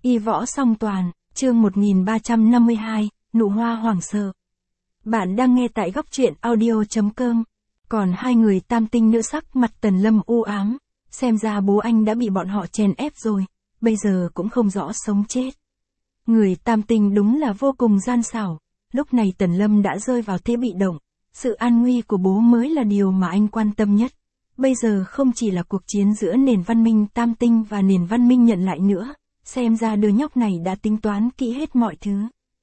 Y võ song toàn, chương 1352, nụ hoa hoảng sợ. Bạn đang nghe tại góc truyện audio.com. Còn hai người tam tinh nữ sắc mặt Tần Lâm u ám, xem ra bố anh đã bị bọn họ chèn ép rồi, bây giờ cũng không rõ sống chết. Người tam tinh đúng là vô cùng gian xảo, lúc này Tần Lâm đã rơi vào thế bị động, sự an nguy của bố mới là điều mà anh quan tâm nhất. Bây giờ không chỉ là cuộc chiến giữa nền văn minh tam tinh và nền văn minh nhận lại nữa, xem ra đứa nhóc này đã tính toán kỹ hết mọi thứ.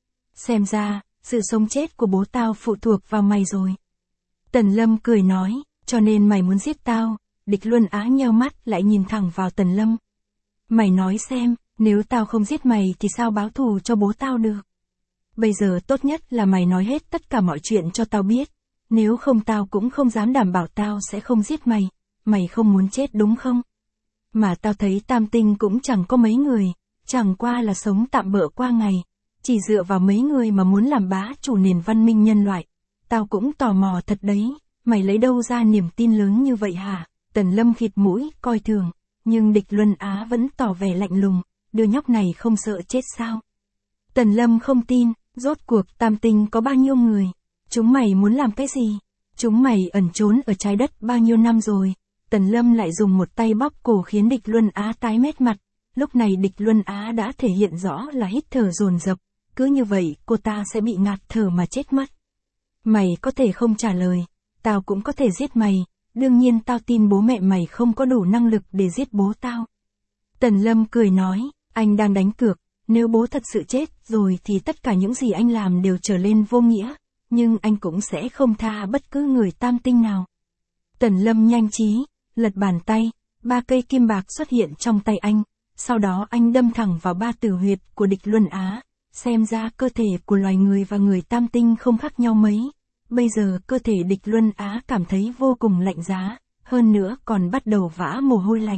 Xem ra, sự sống chết của bố tao phụ thuộc vào mày rồi. Tần Lâm cười nói, cho nên mày muốn giết tao. Địch Luân Á nheo mắt lại nhìn thẳng vào Tần Lâm. Mày nói xem, nếu tao không giết mày thì sao báo thù cho bố tao được? Bây giờ tốt nhất là mày nói hết tất cả mọi chuyện cho tao biết. Nếu không tao cũng không dám đảm bảo tao sẽ không giết mày. Mày không muốn chết đúng không? Mà tao thấy tam tinh cũng chẳng có mấy người, chẳng qua là sống tạm bợ qua ngày. Chỉ dựa vào mấy người mà muốn làm bá chủ nền văn minh nhân loại. Tao cũng tò mò thật đấy, mày lấy đâu ra niềm tin lớn như vậy hả? Tần Lâm khịt mũi, coi thường, nhưng Địch Luân Á vẫn tỏ vẻ lạnh lùng, đứa nhóc này không sợ chết sao? Tần Lâm không tin, rốt cuộc tam tinh có bao nhiêu người? Chúng mày muốn làm cái gì? Chúng mày ẩn trốn ở trái đất bao nhiêu năm rồi? Tần Lâm lại dùng một tay bóp cổ khiến Địch Luân Á tái mét mặt. Lúc này Địch Luân Á đã thể hiện rõ là hít thở dồn dập, cứ như vậy cô ta sẽ bị ngạt thở mà chết mất. Mày có thể không trả lời, tao cũng có thể giết mày, đương nhiên tao tin bố mẹ mày không có đủ năng lực để giết bố tao. Tần Lâm cười nói, anh đang đánh cược, nếu bố thật sự chết rồi thì tất cả những gì anh làm đều trở lên vô nghĩa, nhưng anh cũng sẽ không tha bất cứ người tam tinh nào. Tần Lâm nhanh trí, lật bàn tay, 3 cây kim bạc xuất hiện trong tay anh, sau đó anh đâm thẳng vào 3 tử huyệt của Địch Luân Á. Xem ra cơ thể của loài người và người tam tinh không khác nhau mấy. Bây giờ cơ thể Địch Luân Á cảm thấy vô cùng lạnh giá, hơn nữa còn bắt đầu vã mồ hôi lạnh.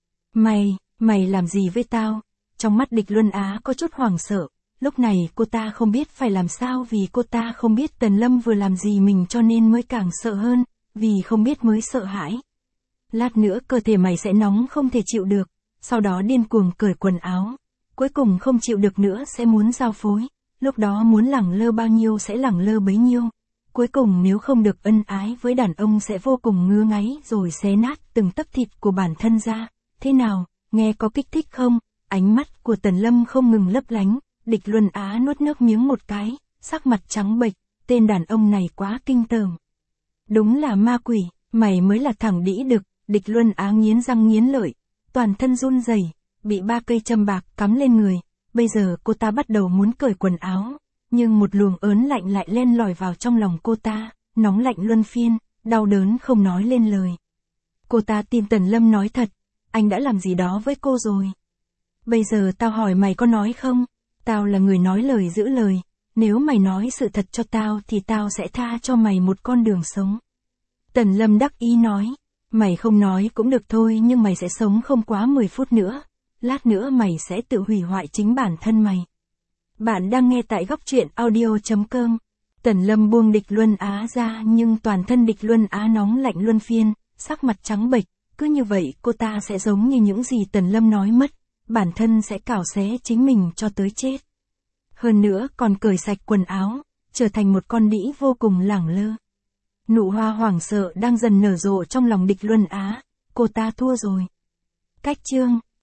Mày làm gì với tao? Trong mắt Địch Luân Á có chút hoảng sợ, lúc này cô ta không biết phải làm sao vì cô ta không biết Tần Lâm vừa làm gì mình cho nên mới càng sợ hơn, vì không biết mới sợ hãi. Lát nữa cơ thể mày sẽ nóng không thể chịu được, sau đó điên cuồng cởi quần áo. Cuối cùng không chịu được nữa sẽ muốn giao phối, lúc đó muốn lẳng lơ bao nhiêu sẽ lẳng lơ bấy nhiêu. Cuối cùng nếu không được ân ái với đàn ông sẽ vô cùng ngứa ngáy rồi xé nát từng tấc thịt của bản thân ra. Thế nào, nghe có kích thích không? Ánh mắt của Tần Lâm không ngừng lấp lánh, Địch Luân Á nuốt nước miếng một cái, sắc mặt trắng bệch, tên đàn ông này quá kinh tởm. Đúng là ma quỷ, mày mới là thằng đĩ đực, Địch Luân Á nghiến răng nghiến lợi, toàn thân run rẩy. Bị 3 cây châm bạc cắm lên người, bây giờ cô ta bắt đầu muốn cởi quần áo, nhưng một luồng ớn lạnh lại len lỏi vào trong lòng cô ta, nóng lạnh luân phiên, đau đớn không nói lên lời. Cô ta tin Tần Lâm nói thật, anh đã làm gì đó với cô rồi. Bây giờ tao hỏi mày có nói không? Tao là người nói lời giữ lời, nếu mày nói sự thật cho tao thì tao sẽ tha cho mày một con đường sống. Tần Lâm đắc ý nói, mày không nói cũng được thôi nhưng mày sẽ sống không quá 10 phút nữa. Lát nữa mày sẽ tự hủy hoại chính bản thân mày. Bạn đang nghe tại góc truyện audio.com. Tần Lâm buông Địch Luân Á ra nhưng toàn thân Địch Luân Á nóng lạnh luân phiên, sắc mặt trắng bệch, cứ như vậy cô ta sẽ giống như những gì Tần Lâm nói mất, bản thân sẽ cào xé chính mình cho tới chết. Hơn nữa còn cởi sạch quần áo, trở thành một con đĩ vô cùng lẳng lơ. Nụ hoa hoảng sợ đang dần nở rộ trong lòng Địch Luân Á, cô ta thua rồi. Cách chương